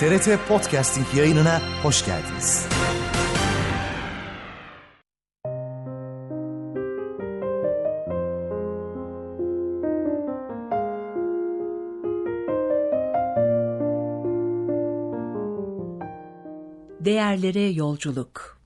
TRT Podcasting yayınına hoş geldiniz. Değerlere yolculuk.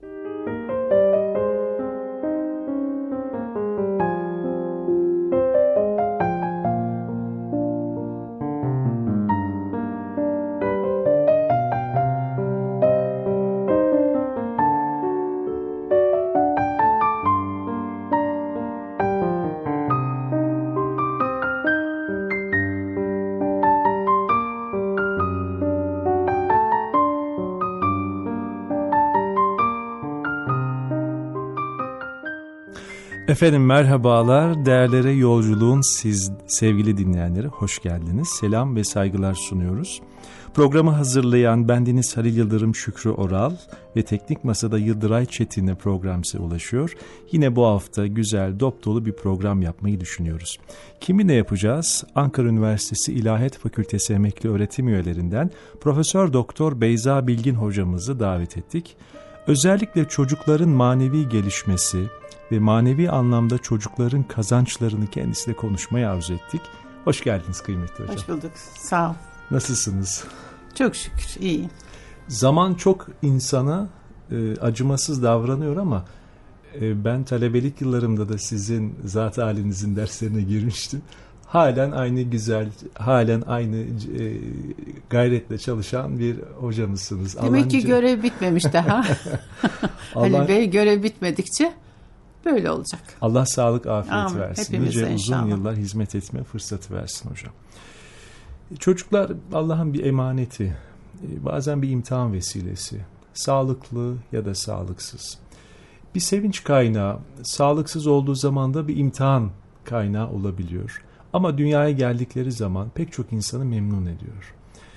Efendim merhabalar, değerlere yolculuğun siz sevgili dinleyenleri hoş geldiniz. Selam ve saygılar sunuyoruz. Programı hazırlayan bendeniz Halil Yıldırım Şükrü Oral ve Teknik Masa'da Yıldıray Çetin'le program size ulaşıyor. Yine bu hafta güzel, dop dolu bir program yapmayı düşünüyoruz. Kiminle yapacağız? Ankara Üniversitesi İlahiyat Fakültesi emekli öğretim üyelerinden Profesör Doktor Beyza Bilgin hocamızı davet ettik. Özellikle çocukların manevi gelişmesi ve manevi anlamda çocukların kazançlarını kendisiyle konuşmayı arzu ettik. Hoş geldiniz kıymetli hocam. Hoş bulduk. Sağ ol. Nasılsınız? Çok şükür iyiyim. Zaman çok insana acımasız davranıyor ama ben talebelik yıllarımda da sizin zat halinizin derslerine girmiştim. Halen aynı güzel, halen aynı gayretle çalışan bir hocamızsınız. Demek ki görev bitmemiş daha. Ali Bey görev bitmedikçe böyle olacak. Allah sağlık, afiyet Amin. versin. Nice uzun yıllar hizmet etme fırsatı versin hocam. Çocuklar Allah'ın bir emaneti. Bazen bir imtihan vesilesi. Sağlıklı ya da sağlıksız. Bir sevinç kaynağı. Sağlıksız olduğu zaman da bir imtihan kaynağı olabiliyor. Ama dünyaya geldikleri zaman pek çok insanı memnun ediyor.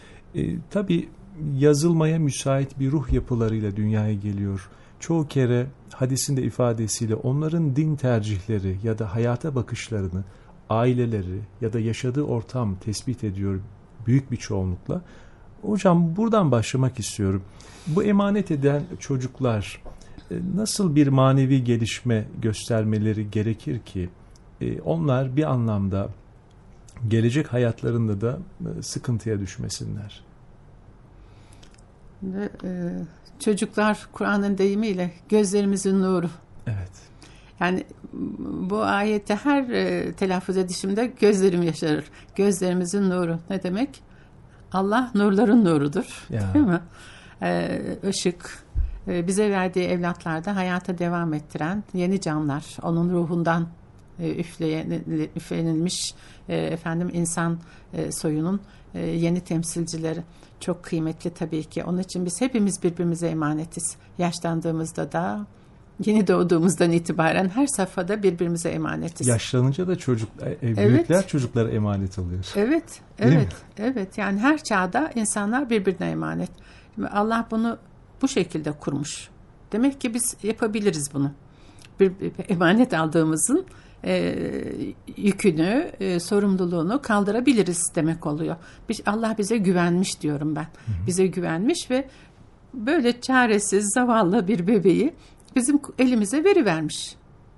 Tabii yazılmaya müsait bir ruh yapılarıyla dünyaya geliyor. Çoğu kere hadisin de ifadesiyle onların din tercihleri ya da hayata bakışlarını aileleri ya da yaşadığı ortam tespit ediyor büyük bir çoğunlukla. Hocam buradan başlamak istiyorum. Bu emanet eden çocuklar nasıl bir manevi gelişme göstermeleri gerekir ki onlar bir anlamda gelecek hayatlarında da sıkıntıya düşmesinler? Çocuklar Kur'an'ın deyimiyle gözlerimizin nuru. Evet. Yani bu ayette her telaffuz edişimde gözlerim yaşarır. Gözlerimizin nuru ne demek? Allah nurların nurudur. Ya. Değil mi? Işık, bize verdiği evlatlarda hayata devam ettiren yeni canlar, onun ruhundan üflenilmiş insan soyunun yeni temsilcileri. Çok kıymetli tabii ki. Onun için biz hepimiz birbirimize emanetiz. Yaşlandığımızda da, yeni doğduğumuzdan itibaren her safhada birbirimize emanetiz. Yaşlanınca da büyükler evet. Çocuklara emanet oluyor. Evet, evet. Yani her çağda insanlar birbirine emanet. Şimdi Allah bunu bu şekilde kurmuş. Demek ki biz yapabiliriz bunu. Bir emanet aldığımızın yükünü, sorumluluğunu kaldırabiliriz demek oluyor. Allah bize güvenmiş diyorum ben. Hı-hı. Bize güvenmiş ve böyle çaresiz, zavallı bir bebeği bizim elimize verivermiş.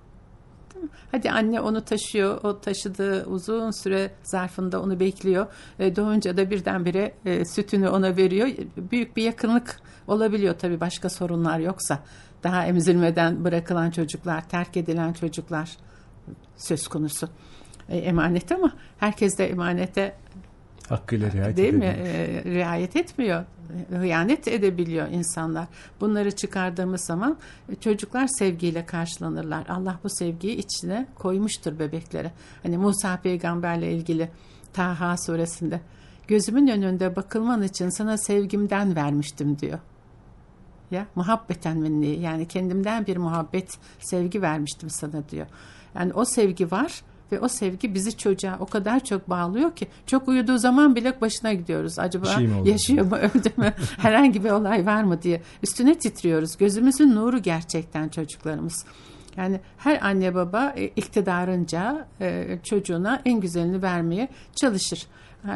Hadi anne onu taşıyor, o taşıdığı uzun süre zarfında onu bekliyor. Doğunca da birdenbire sütünü ona veriyor. Büyük bir yakınlık olabiliyor tabii başka sorunlar yoksa. Daha emzirmeden bırakılan çocuklar, terk edilen çocuklar söz konusu. Emanet ama herkes de emanete hakkıyla riayet değil mi? Riayet etmiyor. Hıyanet edebiliyor insanlar. Bunları çıkardığımız zaman çocuklar sevgiyle karşılanırlar. Allah bu sevgiyi içine koymuştur bebeklere. Hani Musa peygamberle ilgili Taha suresinde gözümün önünde bakılman için sana sevgimden vermiştim diyor. Ya muhabbeten minni, yani kendimden bir muhabbet, sevgi vermiştim sana diyor. Yani o sevgi var ve o sevgi bizi çocuğa o kadar çok bağlıyor ki çok uyuduğu zaman bile başına gidiyoruz. Acaba yaşıyor mu, öldü mü, herhangi bir olay var mı diye üstüne titriyoruz. Gözümüzün nuru gerçekten çocuklarımız. Yani her anne baba iktidarınca çocuğuna en güzelini vermeye çalışır.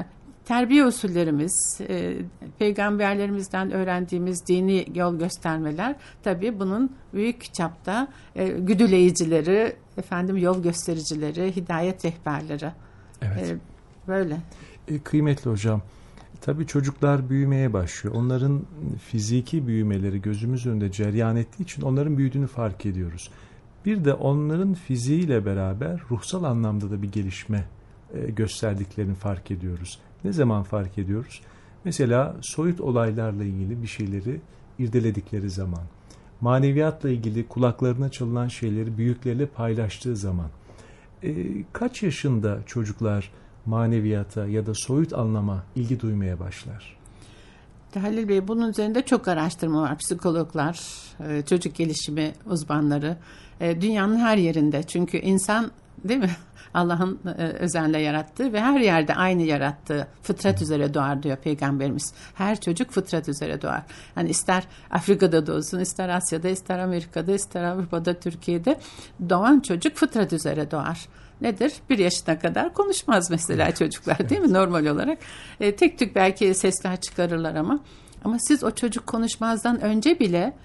terbiye usullerimiz, peygamberlerimizden öğrendiğimiz dini yol göstermeler, tabii bunun büyük çapta güdüleyicileri, yol göstericileri, hidayet rehberleri. Evet. Böyle. Kıymetli hocam, tabii çocuklar büyümeye başlıyor. Onların fiziki büyümeleri gözümüz önünde cereyan ettiği için onların büyüdüğünü fark ediyoruz. Bir de onların fiziğiyle beraber ruhsal anlamda da bir gelişme gösterdiklerini fark ediyoruz. Ne zaman fark ediyoruz? Mesela soyut olaylarla ilgili bir şeyleri irdeledikleri zaman, maneviyatla ilgili kulaklarına çalınan şeyleri büyükleriyle paylaştığı zaman. Kaç yaşında çocuklar maneviyata ya da soyut anlama ilgi duymaya başlar? Halil Bey, bunun üzerinde çok araştırma var. Psikologlar, çocuk gelişimi uzmanları, dünyanın her yerinde. Çünkü insan, değil mi? Allah'ın özenle yarattığı ve her yerde aynı yarattığı fıtrat üzere doğar diyor Peygamberimiz. Her çocuk fıtrat üzere doğar. Yani ister Afrika'da doğsun, ister Asya'da, ister Amerika'da, ister Avrupa'da, Türkiye'de doğan çocuk fıtrat üzere doğar. Nedir? 1 yaşına kadar konuşmaz mesela çocuklar, değil mi? Normal olarak. Tek tük belki sesler çıkarırlar ama siz o çocuk konuşmazdan önce bile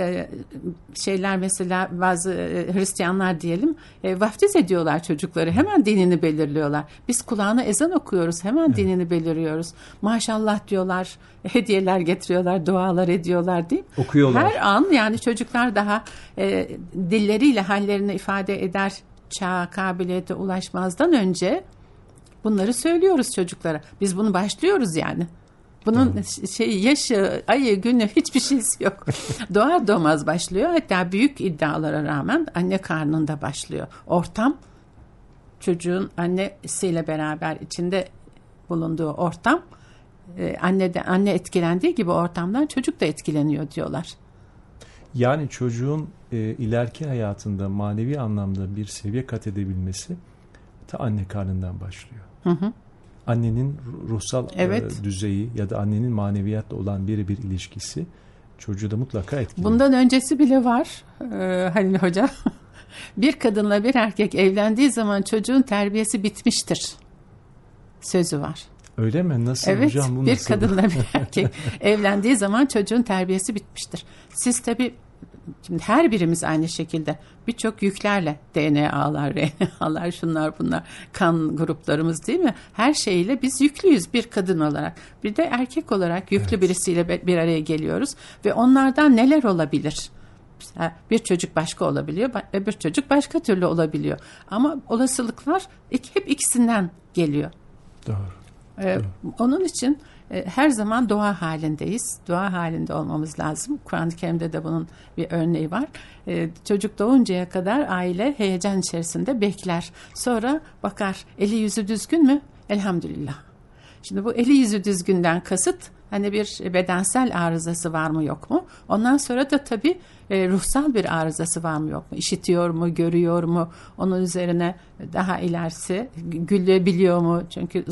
mesela bazı Hristiyanlar diyelim vaftiz ediyorlar çocukları. Hemen dinini belirliyorlar. Biz kulağına ezan okuyoruz. Hemen dinini belirliyoruz. Maşallah diyorlar. Hediyeler getiriyorlar. Dualar ediyorlar, değil mi? Okuyorlar. Her an yani çocuklar daha dilleriyle hallerini ifade eder çağ kabiliyete ulaşmazdan önce bunları söylüyoruz çocuklara. Biz bunu başlıyoruz yani. Bunun yaşı, ayı, günü hiçbir şeysi yok. Doğar doğmaz başlıyor. Hatta büyük iddialara rağmen anne karnında başlıyor. Ortam, çocuğun annesiyle beraber içinde bulunduğu ortam, anne etkilendiği gibi ortamdan çocuk da etkileniyor diyorlar. Yani çocuğun ileriki hayatında manevi anlamda bir seviye kat edebilmesi ta anne karnından başlıyor. Hı. Annenin ruhsal düzeyi ya da annenin maneviyatla olan bir ilişkisi çocuğu da mutlaka etkiliyor. Bundan öncesi bile var Halil Hoca. Bir kadınla bir erkek evlendiği zaman çocuğun terbiyesi bitmiştir sözü var. Öyle mi? Nasıl evet, hocam? Bu bir nasıl? kadınla bir erkek evlendiği zaman çocuğun terbiyesi bitmiştir. Siz tabii şimdi her birimiz aynı şekilde birçok yüklerle DNA'lar, RNA'lar, şunlar bunlar, kan gruplarımız, değil mi? Her şeyle biz yüklüyüz bir kadın olarak. Bir de erkek olarak yüklü birisiyle bir araya geliyoruz ve onlardan neler olabilir? Bir çocuk başka olabiliyor, bir çocuk başka türlü olabiliyor. Ama olasılıklar hep ikisinden geliyor. Doğru. Onun için her zaman dua halindeyiz. Dua halinde olmamız lazım. Kur'an-ı Kerim'de de bunun bir örneği var. Çocuk doğuncaya kadar aile heyecan içerisinde bekler. Sonra bakar, eli yüzü düzgün mü? Elhamdülillah. Şimdi bu eli yüzü düzgünden kasıt bir bedensel arızası var mı yok mu? Ondan sonra da tabii ruhsal bir arızası var mı yok mu? İşitiyor mu, görüyor mu? Onun üzerine daha ilerisi gülebiliyor mu? Çünkü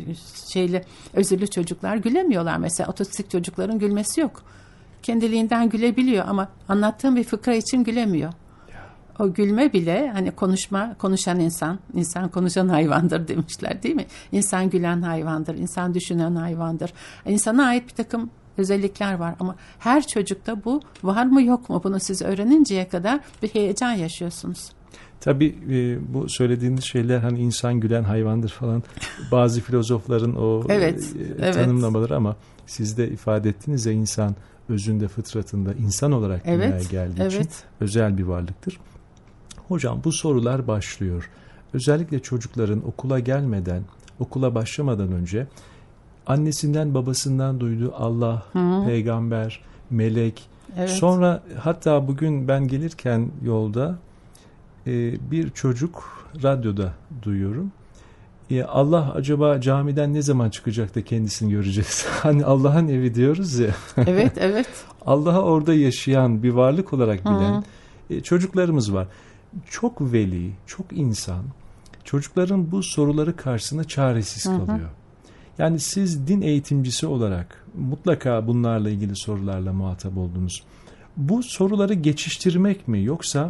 özürlü çocuklar gülemiyorlar. Mesela otistik çocukların gülmesi yok. Kendiliğinden gülebiliyor ama anlattığım bir fıkra için gülemiyor. O gülme bile konuşan insan konuşan hayvandır demişler, değil mi? İnsan gülen hayvandır, insan düşünen hayvandır. İnsana ait bir takım özellikler var ama her çocukta bu var mı yok mu? Bunu siz öğreninceye kadar bir heyecan yaşıyorsunuz. Tabii bu söylediğiniz şeyler insan gülen hayvandır falan bazı filozofların o tanımlamaları ama siz de ifade ettiniz ya, insan özünde, fıtratında insan olarak dünyaya geldiği için özel bir varlıktır. Hocam bu sorular başlıyor. Özellikle çocukların okula gelmeden, okula başlamadan önce annesinden babasından duyduğu Allah, peygamber, melek. Evet. Sonra hatta bugün ben gelirken yolda bir çocuk radyoda duyuyorum. Allah acaba camiden ne zaman çıkacak da kendisini göreceğiz? Allah'ın evi diyoruz ya. Evet. Allah'ı orada yaşayan bir varlık olarak bilen çocuklarımız var. Çok veli, çok insan çocukların bu soruları karşısında çaresiz kalıyor. Yani siz din eğitimcisi olarak mutlaka bunlarla ilgili sorularla muhatap oldunuz. Bu soruları geçiştirmek mi, yoksa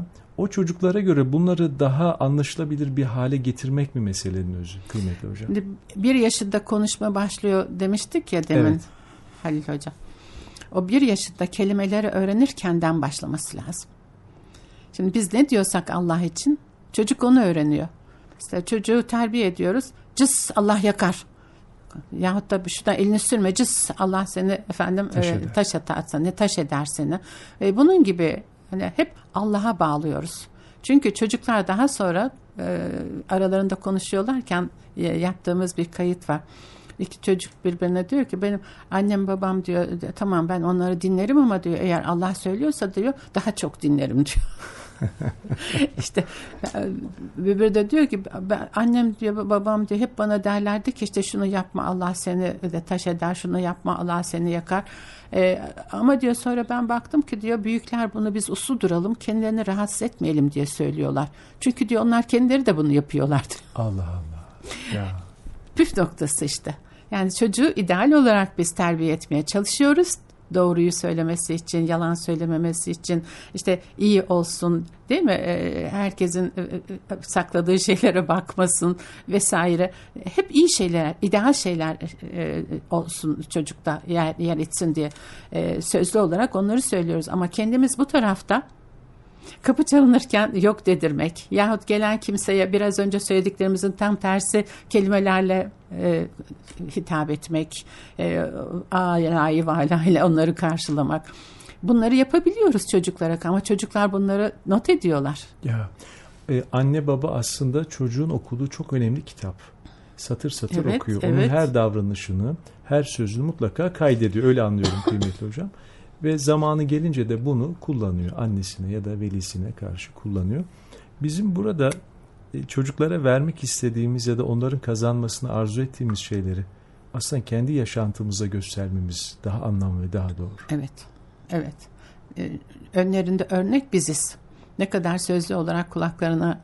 o çocuklara göre bunları daha anlaşılabilir bir hale getirmek mi meselenin özü kıymetli hocam? Şimdi 1 yaşında konuşma başlıyor demiştik ya demin, Evet. Halil Hocam. O 1 yaşında kelimeleri öğrenirkenden başlaması lazım. Şimdi biz ne diyorsak Allah için çocuk onu öğreniyor. İşte çocuğu terbiye ediyoruz. Cıs Allah yakar. Yahut da şuna elini sürme, cıs Allah seni taş atarsa ne taş eder seni. Bunun gibi hani hep Allah'a bağlıyoruz. Çünkü çocuklar daha sonra aralarında konuşuyorlarken yaptığımız bir kayıt var. 2 çocuk birbirine diyor ki benim annem babam diyor tamam ben onları dinlerim ama diyor eğer Allah söylüyorsa diyor daha çok dinlerim diyor. İşte bir de diyor ki annem diyor babam diyor hep bana derlerdi ki işte şunu yapma Allah seni de taş eder, şunu yapma Allah seni yakar. Ama diyor sonra ben baktım ki diyor büyükler bunu biz uslu duralım, kendilerini rahatsız etmeyelim diye söylüyorlar. Çünkü diyor onlar kendileri de bunu yapıyorlardı. Allah Allah. Ya. Püf noktası işte. Yani çocuğu ideal olarak biz terbiye etmeye çalışıyoruz. Doğruyu söylemesi için, yalan söylememesi için, işte iyi olsun, değil mi? Herkesin sakladığı şeylere bakmasın vesaire. Hep iyi şeyler, ideal şeyler olsun çocukta yer etsin diye sözlü olarak onları söylüyoruz. Ama kendimiz bu tarafta kapı çalınırken yok dedirmek yahut gelen kimseye biraz önce söylediklerimizin tam tersi kelimelerle hitap etmek, ayı vala ile onları karşılamak. Bunları yapabiliyoruz çocuklara ama çocuklar bunları not ediyorlar. Ya anne baba aslında çocuğun okuduğu çok önemli kitap. Satır satır Evet, okuyor. evet. Onun her davranışını, her sözünü mutlaka kaydediyor. Öyle anlıyorum kıymetli hocam. Ve zamanı gelince de bunu kullanıyor. Annesine ya da velisine karşı kullanıyor. Bizim burada çocuklara vermek istediğimiz ya da onların kazanmasını arzu ettiğimiz şeyleri aslında kendi yaşantımıza göstermemiz daha anlamlı ve daha doğru. Evet, evet. Önlerinde örnek biziz. Ne kadar sözlü olarak kulaklarına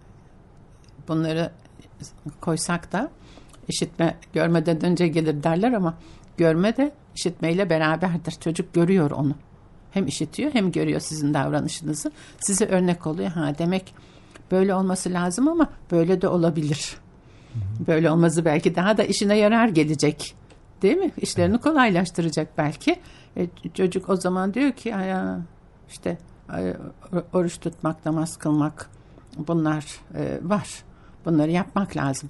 bunları koysak da işitme görmeden önce gelir derler ama görme de işitmeyle beraberdir. Çocuk görüyor onu. Hem işitiyor hem görüyor sizin davranışınızı. Size örnek oluyor. Ha demek böyle olması lazım ama böyle de olabilir. Böyle olması belki daha da işine yarar gelecek. Değil mi? İşlerini kolaylaştıracak belki. Çocuk o zaman diyor ki işte oruç tutmak, namaz kılmak bunlar var. Bunları yapmak lazım.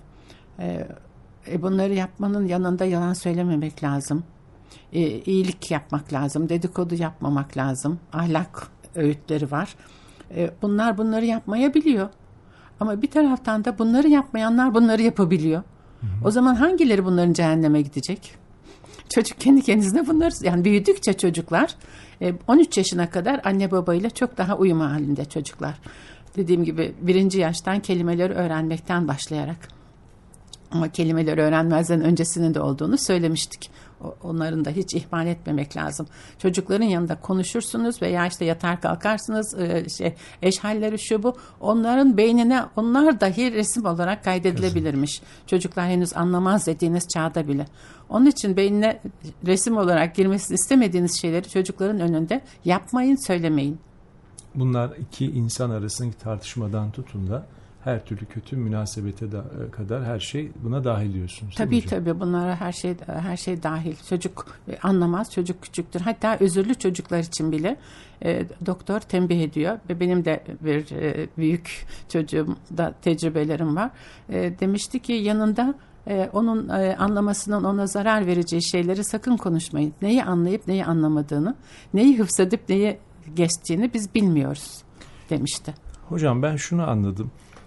Bunları yapmanın yanında yalan söylememek lazım. İyilik yapmak lazım. Dedikodu yapmamak lazım. Ahlak öğütleri var. Bunları yapmayabiliyor. Ama bir taraftan da bunları yapmayanlar bunları yapabiliyor. O zaman hangileri bunların cehenneme gidecek? Çocuk kendi kendisine bunları yani büyüdükçe çocuklar 13 yaşına kadar anne babayla çok daha uyum halinde çocuklar. Dediğim gibi 1. yaştan kelimeleri öğrenmekten başlayarak. Ama kelimeleri öğrenmezden öncesinin de olduğunu söylemiştik. Onların da hiç ihmal etmemek lazım. Çocukların yanında konuşursunuz veya işte yatar kalkarsınız eş halleri şu bu. Onların beynine onlar dahi resim olarak kaydedilebilirmiş. Çocuklar henüz anlamaz dediğiniz çağda bile. Onun için beynine resim olarak girmesini istemediğiniz şeyleri çocukların önünde yapmayın, söylemeyin. Bunlar iki insan arasındaki tartışmadan tutun da her türlü kötü münasebete kadar her şey buna dahil diyorsunuz. Tabii bunlara her şey dahil. Çocuk anlamaz, çocuk küçüktür. Hatta özürlü çocuklar için bile doktor tembih ediyor ve benim de bir büyük çocuğumda tecrübelerim var. Demişti ki yanında onun anlamasının ona zarar vereceği şeyleri sakın konuşmayın. Neyi anlayıp neyi anlamadığını, neyi hıfzedip neyi geçtiğini biz bilmiyoruz demişti. Hocam ben şunu anladım.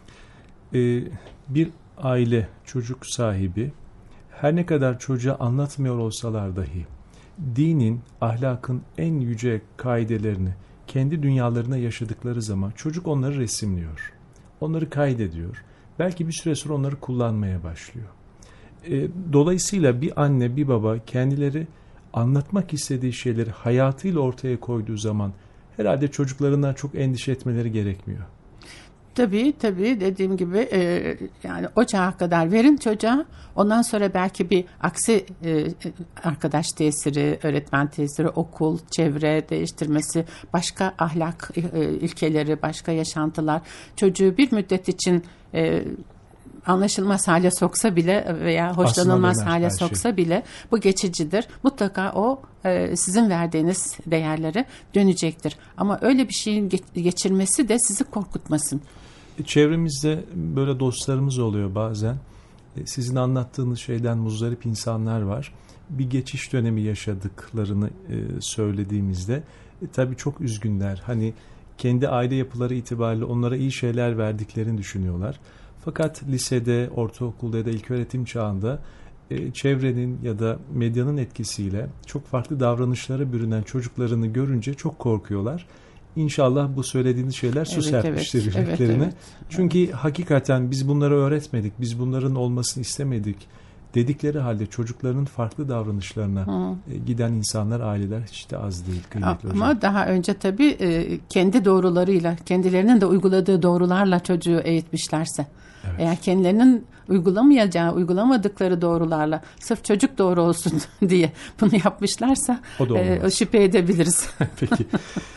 Bir aile, çocuk sahibi her ne kadar çocuğa anlatmıyor olsalar dahi dinin, ahlakın en yüce kaidelerini kendi dünyalarına yaşadıkları zaman çocuk onları resimliyor. Onları kaydediyor. Belki bir süre sonra onları kullanmaya başlıyor. Dolayısıyla bir anne, bir baba kendileri anlatmak istediği şeyleri hayatıyla ortaya koyduğu zaman herhalde çocuklarından çok endişe etmeleri gerekmiyor. Tabii dediğim gibi yani o çağa kadar verin çocuğa. Ondan sonra belki bir aksi arkadaş tesiri, öğretmen tesiri, okul, çevre değiştirmesi, başka ahlak ilkeleri, başka yaşantılar çocuğu bir müddet için anlaşılmaz hale soksa bile veya hoşlanılmaz hale soksa bile bu geçicidir. Mutlaka o sizin verdiğiniz değerlere dönecektir. Ama öyle bir şeyin geçirmesi de sizi korkutmasın. Çevremizde böyle dostlarımız oluyor bazen. Sizin anlattığınız şeyden muzdarip insanlar var. Bir geçiş dönemi yaşadıklarını söylediğimizde tabii çok üzgünler. Hani kendi aile yapıları itibariyle onlara iyi şeyler verdiklerini düşünüyorlar. Fakat lisede, ortaokulda ya da ilköğretim çağında çevrenin ya da medyanın etkisiyle çok farklı davranışlara bürünen çocuklarını görünce çok korkuyorlar. İnşallah bu söylediğiniz şeyler su serpmiştir yüreklerine. Evet. Çünkü hakikaten biz bunları öğretmedik, biz bunların olmasını istemedik dedikleri halde çocukların farklı davranışlarına giden insanlar, aileler hiç de az değil. Ama daha önce tabii kendi doğrularıyla, kendilerinin de uyguladığı doğrularla çocuğu eğitmişlerse. Evet. Eğer kendilerinin uygulamadıkları doğrularla sırf çocuk doğru olsun diye bunu yapmışlarsa o şüphe edebiliriz. Peki.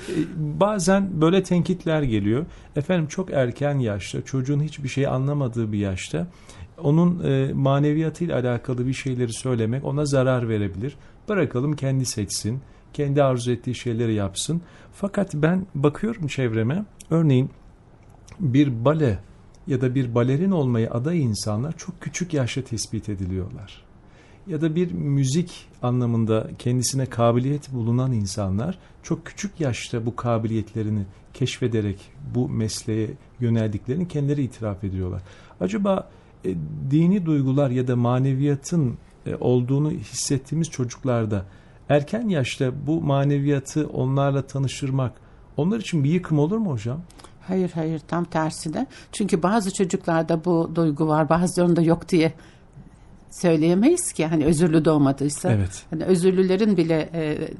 Bazen böyle tenkitler geliyor. Efendim çok erken yaşta, çocuğun hiçbir şey anlamadığı bir yaşta onun maneviyatıyla alakalı bir şeyleri söylemek ona zarar verebilir. Bırakalım kendi seçsin, kendi arzu ettiği şeyleri yapsın. Fakat ben bakıyorum çevreme, örneğin bir bale ya da bir balerin olmayı aday insanlar çok küçük yaşta tespit ediliyorlar. Ya da bir müzik anlamında kendisine kabiliyet bulunan insanlar çok küçük yaşta bu kabiliyetlerini keşfederek bu mesleğe yöneldiklerini kendileri itiraf ediyorlar. Acaba dini duygular ya da maneviyatın olduğunu hissettiğimiz çocuklarda erken yaşta bu maneviyatı onlarla tanıştırmak onlar için bir yıkım olur mu hocam? Hayır tam tersine. Çünkü bazı çocuklarda bu duygu var, bazılarında yok diye söyleyemeyiz ki. Hani özürlü doğmadıysa. Evet. Hani özürlülerin bile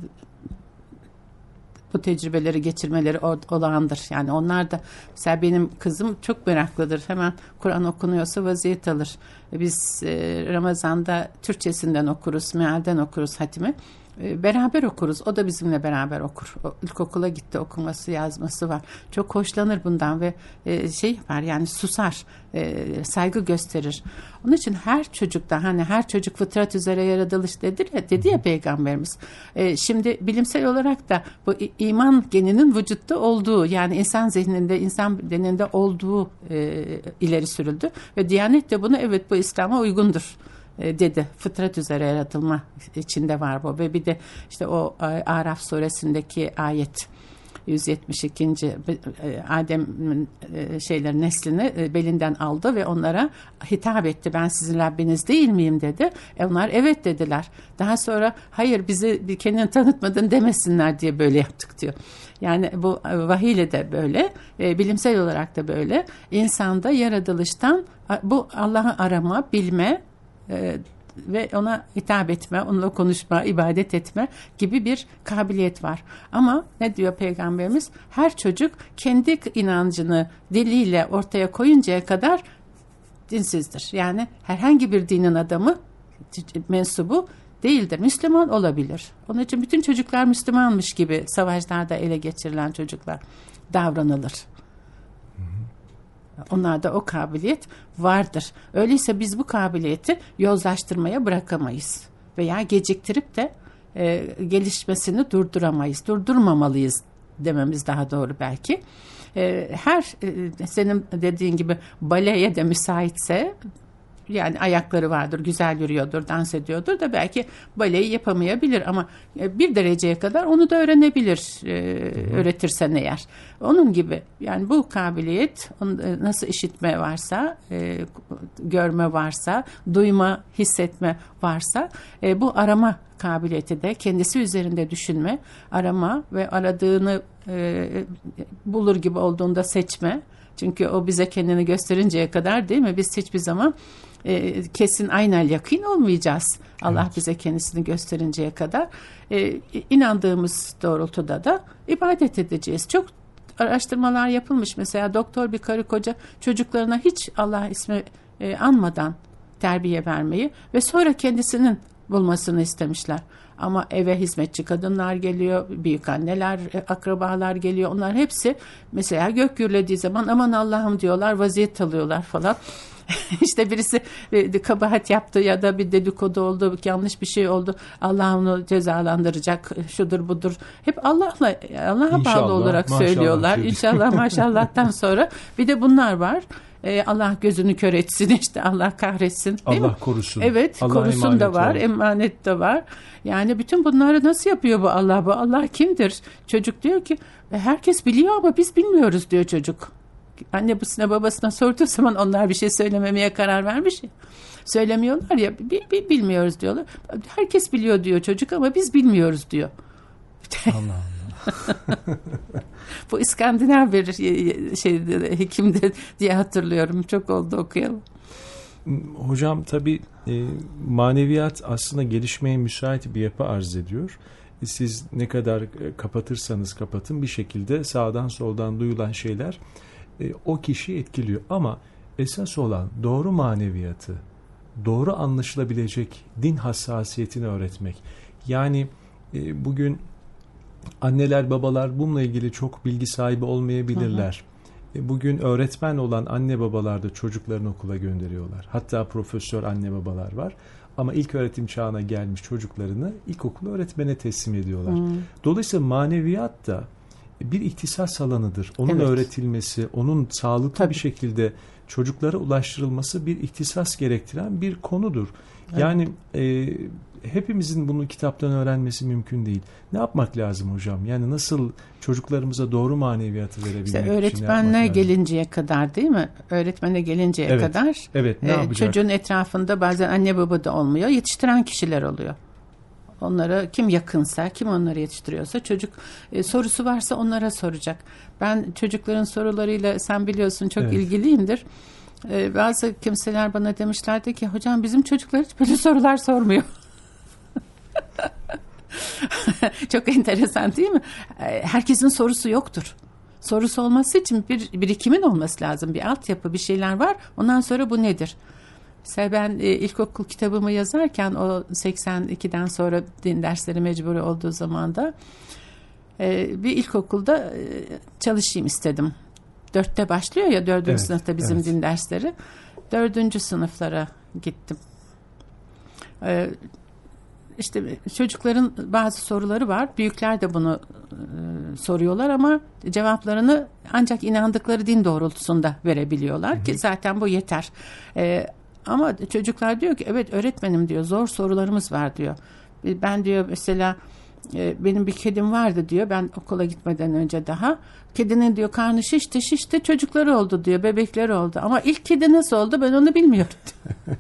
bu tecrübeleri geçirmeleri olağandır. Yani onlar da mesela benim kızım çok meraklıdır. Hemen Kur'an okunuyorsa vaziyet alır. Biz Ramazan'da Türkçesinden okuruz, mealden okuruz hatimi. Beraber okuruz. O da bizimle beraber okur. O ilkokula gitti, okuması, yazması var. Çok hoşlanır bundan ve şey yapar yani susar, saygı gösterir. Onun için her çocukta hani her çocuk fıtrat üzere yaratılış dedi ya Peygamberimiz. Şimdi bilimsel olarak da bu iman geninin vücutta olduğu yani insan zihninde, insan bedeninde olduğu ileri sürüldü ve Diyanet de bunu evet bu İslam'a uygundur dedi. Fıtrat üzere yaratılma içinde var bu ve bir de işte o Araf suresindeki ayet 172. Adem'in neslini belinden aldı ve onlara hitap etti. Ben sizin Rabbiniz değil miyim dedi. Onlar evet dediler. Daha sonra hayır bizi kendini tanıtmadın demesinler diye böyle yaptık diyor. Yani bu vahiyle de böyle, bilimsel olarak da böyle. İnsanda yaratılıştan bu Allah'ı arama, bilme ve ona hitap etme, onunla konuşma, ibadet etme gibi bir kabiliyet var. Ama ne diyor Peygamberimiz? Her çocuk kendi inancını diliyle ortaya koyuncaya kadar dinsizdir. Yani herhangi bir dinin adamı, mensubu değildir. Müslüman olabilir. Onun için bütün çocuklar Müslümanmış gibi savaşlarda ele geçirilen çocuklar davranılır. Onlarda o kabiliyet vardır. Öyleyse biz bu kabiliyeti yozlaştırmaya bırakamayız. Veya geciktirip de gelişmesini durduramayız. Durdurmamalıyız dememiz daha doğru belki. Her senin dediğin gibi baleye de müsaitse yani ayakları vardır, güzel yürüyordur, dans ediyordur da belki baleyi yapamayabilir ama bir dereceye kadar onu da öğrenebilir öğretirsen eğer. Onun gibi yani bu kabiliyet nasıl işitme varsa, görme varsa, duyma, hissetme varsa bu arama kabiliyeti de kendisi üzerinde düşünme, arama ve aradığını bulur gibi olduğunda seçme. Çünkü o bize kendini gösterinceye kadar değil mi? Biz hiçbir zaman kesin aynel yakîn olmayacağız. Allah evet. Bize kendisini gösterinceye kadar inandığımız doğrultuda da ibadet edeceğiz. Çok araştırmalar yapılmış. Mesela doktor bir karı koca çocuklarına hiç Allah ismi anmadan terbiye vermeyi ve sonra kendisinin bulmasını istemişler. Ama eve hizmetçi kadınlar geliyor, büyük anneler, akrabalar geliyor. Onlar hepsi mesela gök gürlediği zaman aman Allah'ım diyorlar, vaziyet alıyorlar falan. İşte birisi kabahat yaptı ya da bir dedikodu oldu, yanlış bir şey oldu. Allah onu cezalandıracak, şudur budur. Hep Allah'a bağlı olarak söylüyorlar. İnşallah maşallah'tan sonra bir de bunlar var. Allah gözünü kör etsin, işte Allah kahretsin. Değil Allah mi? korusun. Evet, Allah korusun da var, emanet de var. Yani bütün bunları nasıl yapıyor bu Allah? Bu Allah kimdir? Çocuk diyor ki herkes biliyor ama biz bilmiyoruz diyor çocuk. Annesine babasına sorduğu zaman onlar bir şey söylememeye karar vermiş ya. Söylemiyorlar ya, bilmiyoruz diyorlar. Herkes biliyor diyor çocuk ama biz bilmiyoruz diyor. Allah Allah. Bu İskandinav bir hekimdi diye hatırlıyorum. Çok oldu okuyalım. Hocam tabii maneviyat aslında gelişmeye müsait bir yapı arz ediyor. Siz ne kadar kapatırsanız kapatın bir şekilde sağdan soldan duyulan şeyler o kişiyi etkiliyor. Ama esas olan doğru maneviyatı, doğru anlaşılabilecek din hassasiyetini öğretmek. Yani bugün anneler babalar bununla ilgili çok bilgi sahibi olmayabilirler. Bugün öğretmen olan anne babalar da çocuklarını okula gönderiyorlar. Hatta profesör anne babalar var. Ama ilk öğretim çağına gelmiş çocuklarını ilkokul öğretmene teslim ediyorlar. Dolayısıyla maneviyat da bir ihtisas alanıdır. Onun öğretilmesi, onun sağlıklı bir şekilde çocuklara ulaştırılması bir ihtisas gerektiren bir konudur. Yani hepimizin bunu kitaptan öğrenmesi mümkün değil. Ne yapmak lazım hocam? Yani nasıl çocuklarımıza doğru maneviyatı verebilmek için öğretmenle gelinceye kadar, değil mi? Öğretmene gelinceye kadar ne yapacak? Çocuğun etrafında bazen anne baba da olmuyor. Yetiştiren kişiler oluyor. Onlara kim yakınsa, kim onları yetiştiriyorsa çocuk sorusu varsa onlara soracak. Ben çocukların sorularıyla sen biliyorsun çok ilgiliyimdir. Bazı kimseler bana demişlerdi ki hocam bizim çocuklar hiç böyle sorular sormuyor. Çok enteresan değil mi? Herkesin sorusu yoktur. Sorusu olması için bir birikimin olması lazım. Bir altyapı, bir şeyler var. Ondan sonra bu nedir? Mesela ben ilkokul kitabımı yazarken o 82'den sonra din dersleri mecburi olduğu zaman da bir ilkokulda çalışayım istedim. 4'te başlıyor ya 4. sınıfta bizim din dersleri. 4. sınıflara gittim. İşte çocukların bazı soruları var. Büyükler de bunu soruyorlar ama cevaplarını ancak inandıkları din doğrultusunda verebiliyorlar ki zaten bu yeter. Ama çocuklar diyor ki evet öğretmenim diyor zor sorularımız var diyor. Ben diyor mesela benim bir kedim vardı diyor. Ben okula gitmeden önce daha. Kedinin diyor karnı şişti çocukları oldu diyor. Bebekleri oldu. Ama ilk kedi nasıl oldu ben onu bilmiyorum diyor.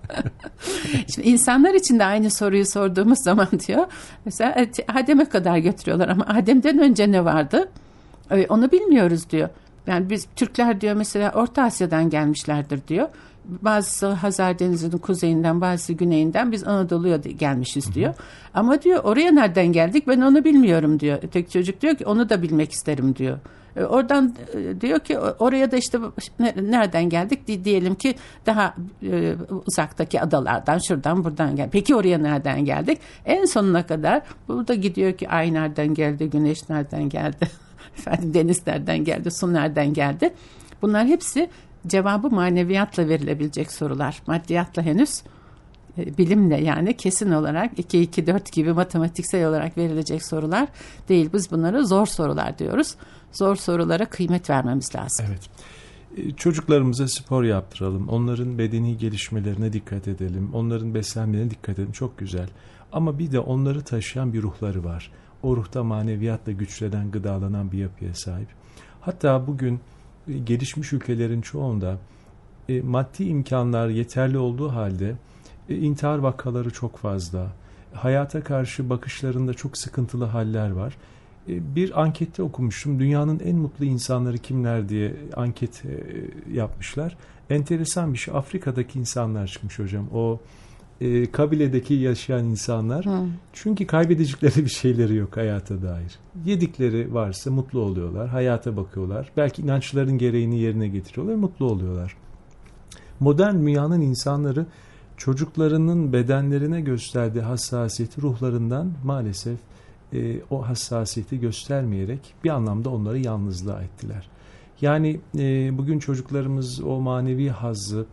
Şimdi insanlar için de aynı soruyu sorduğumuz zaman diyor. Mesela Adem'e kadar götürüyorlar ama Adem'den önce ne vardı? Onu bilmiyoruz diyor. Yani biz Türkler diyor mesela Orta Asya'dan gelmişlerdir diyor. Bazısı Hazar Denizi'nin kuzeyinden, bazısı güneyinden biz Anadolu'ya gelmişiz diyor. Ama diyor oraya nereden geldik ben onu bilmiyorum diyor. Tek çocuk diyor ki onu da bilmek isterim diyor. Oradan diyor ki oraya da işte nereden geldik diyelim ki daha uzaktaki adalardan şuradan buradan geldik. Peki oraya nereden geldik? En sonuna kadar burada gidiyor ki ay nereden geldi, güneş nereden geldi, efendim deniz nereden geldi, su nereden geldi? Bunlar hepsi cevabı maneviyatla verilebilecek sorular. Maddiyatla henüz bilimle yani kesin olarak 2-2-4 gibi matematiksel olarak verilecek sorular değil. Biz bunlara zor sorular diyoruz. Zor sorulara kıymet vermemiz lazım. Evet. Çocuklarımıza spor yaptıralım. Onların bedeni gelişmelerine dikkat edelim. Onların beslenmelerine dikkat edelim. Çok güzel. Ama bir de onları taşıyan bir ruhları var. O ruhta maneviyatla güçlenen, gıdalanan bir yapıya sahip. Hatta bugün gelişmiş ülkelerin çoğunda maddi imkanlar yeterli olduğu halde intihar vakaları çok fazla. Hayata karşı bakışlarında çok sıkıntılı haller var. Bir ankette okumuştum. Dünyanın en mutlu insanları kimler diye anket yapmışlar. Enteresan bir şey. Afrika'daki insanlar çıkmış hocam. O kabiledeki yaşayan insanlar. Çünkü kaybedecekleri bir şeyleri yok hayata dair. Yedikleri varsa mutlu oluyorlar, hayata bakıyorlar. Belki inançların gereğini yerine getiriyorlar, mutlu oluyorlar. Modern dünyanın insanları çocuklarının bedenlerine gösterdiği hassasiyeti ruhlarından maalesef o hassasiyeti göstermeyerek bir anlamda onları yalnızlığa ettiler. Yani bugün çocuklarımız o manevi hazzı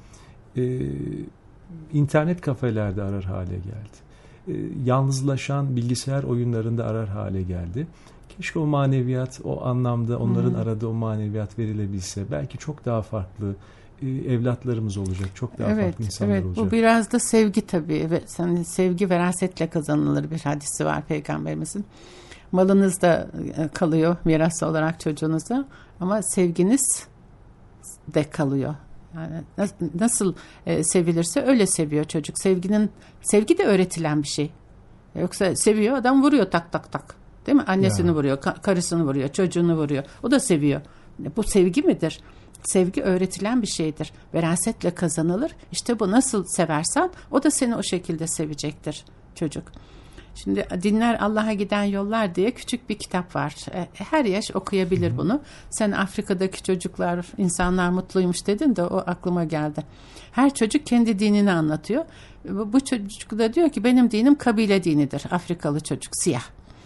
internet kafelerde arar hale geldi. Yalnızlaşan bilgisayar oyunlarında arar hale geldi. Keşke o maneviyat, o anlamda onların aradığı o maneviyat verilebilse. Belki çok daha farklı evlatlarımız olacak. Çok daha farklı insanlar olacak. Bu biraz da sevgi tabii. Yani sevgi verasetle kazanılır bir hadisi var Peygamberimizin. Malınız da kalıyor miras olarak çocuğunuza ama sevginiz de kalıyor. Yani nasıl sevilirse öyle seviyor çocuk. Sevgi de öğretilen bir şey. Yoksa seviyor, adam vuruyor tak tak tak. Değil mi? Annesini vuruyor, karısını vuruyor, çocuğunu vuruyor. O da seviyor. Bu sevgi midir? Sevgi öğretilen bir şeydir. Verasetle kazanılır. İşte bu, nasıl seversen o da seni o şekilde sevecektir çocuk. Şimdi Dinler Allah'a Giden Yollar diye küçük bir kitap var. Her yaş okuyabilir bunu. Sen Afrika'daki çocuklar, insanlar mutluymuş dedin de o aklıma geldi. Her çocuk kendi dinini anlatıyor. Bu çocuk da diyor ki benim dinim kabile dinidir. Afrikalı çocuk, siyah.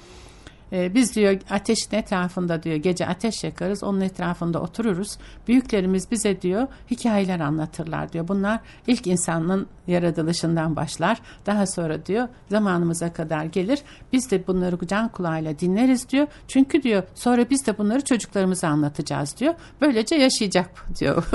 Biz diyor ateşin etrafında diyor gece ateş yakarız, onun etrafında otururuz. Büyüklerimiz bize diyor hikayeler anlatırlar diyor. Bunlar ilk insanın yaratılışından başlar. Daha sonra diyor zamanımıza kadar gelir. Biz de bunları can kulağıyla dinleriz diyor. Çünkü diyor sonra biz de bunları çocuklarımıza anlatacağız diyor. Böylece yaşayacak diyor.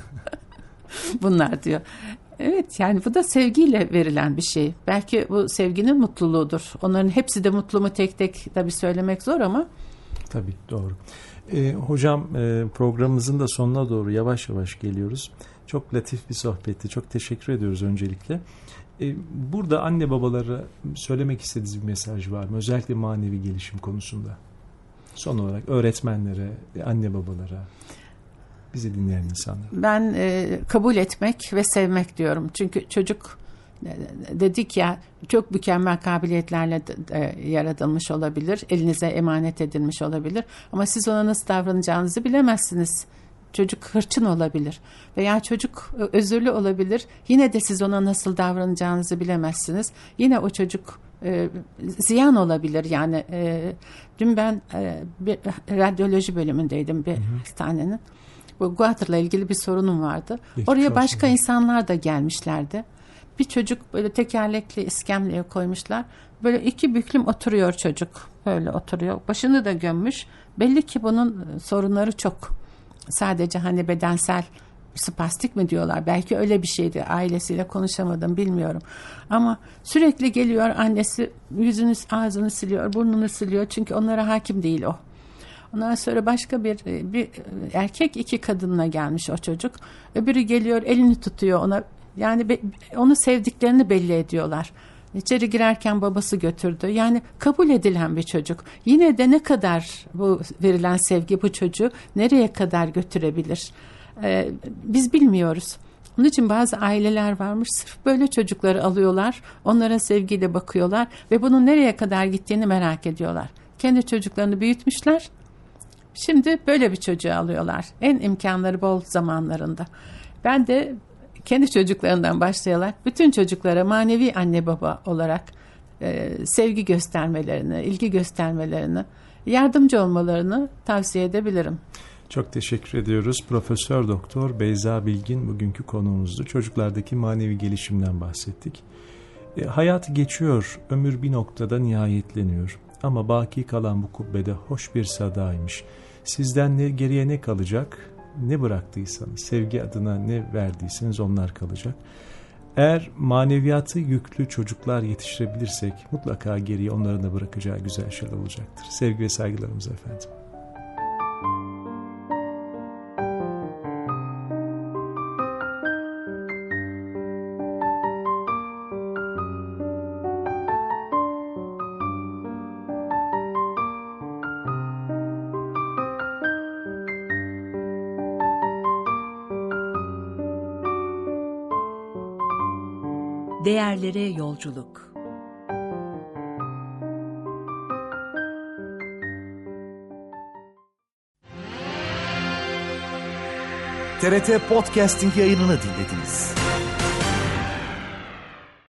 Bunlar diyor. Evet, yani bu da sevgiyle verilen bir şey. Belki bu sevginin mutluluğudur. Onların hepsi de mutlu mu tek tek tabii söylemek zor ama. Tabii doğru. Hocam programımızın da sonuna doğru yavaş yavaş geliyoruz. Çok latif bir sohbetti. Çok teşekkür ediyoruz öncelikle. Burada anne babalara söylemek istediğiniz bir mesaj var mı? Özellikle manevi gelişim konusunda. Son olarak öğretmenlere, anne babalara, bizi dinleyen insanlar. Ben kabul etmek ve sevmek diyorum. Çünkü çocuk dedik ya çok mükemmel kabiliyetlerle yaratılmış olabilir. Elinize emanet edilmiş olabilir. Ama siz ona nasıl davranacağınızı bilemezsiniz. Çocuk hırçın olabilir veya çocuk özürlü olabilir. Yine de siz ona nasıl davranacağınızı bilemezsiniz. Yine o çocuk ziyan olabilir. Yani dün ben bir radyoloji bölümündeydim bir hastanenin. Bu guatrla ilgili bir sorunum vardı. Oraya başka insanlar da gelmişlerdi. Bir çocuk böyle tekerlekli iskemleye koymuşlar. Böyle iki büklüm oturuyor çocuk. Böyle oturuyor. Başını da gömmüş. Belli ki bunun sorunları çok. Sadece hani bedensel spastik mi diyorlar? Belki öyle bir şeydi. Ailesiyle konuşamadım, bilmiyorum. Ama sürekli geliyor annesi yüzünü, ağzını siliyor, burnunu siliyor. Çünkü onlara hakim değil o. Ondan sonra başka bir erkek iki kadınla gelmiş o çocuk. Öbürü geliyor elini tutuyor ona. Yani onu sevdiklerini belli ediyorlar. İçeri girerken babası götürdü. Yani kabul edilen bir çocuk. Yine de ne kadar bu verilen sevgi bu çocuğu nereye kadar götürebilir? Biz bilmiyoruz. Onun için bazı aileler varmış sırf böyle çocukları alıyorlar. Onlara sevgiyle bakıyorlar ve bunun nereye kadar gittiğini merak ediyorlar. Kendi çocuklarını büyütmüşler. Şimdi böyle bir çocuğu alıyorlar. En imkanları bol zamanlarında. Ben de kendi çocuklarından başlayarak bütün çocuklara manevi anne baba olarak sevgi göstermelerini, ilgi göstermelerini, yardımcı olmalarını tavsiye edebilirim. Çok teşekkür ediyoruz. Profesör Doktor Beyza Bilgin bugünkü konuğumuzdu. Çocuklardaki manevi gelişimden bahsettik. Hayat geçiyor, ömür bir noktada nihayetleniyor. Ama baki kalan bu kubbede hoş bir sadaymış. Sizden geriye ne kalacak? Ne bıraktıysanız, sevgi adına ne verdiyseniz onlar kalacak. Eğer maneviyatı yüklü çocuklar yetiştirebilirsek mutlaka geriye onların da bırakacağı güzel şeyler olacaktır. Sevgi ve saygılarımız efendim. Değerlere yolculuk. TRT Podcasting yayınını dinlediniz.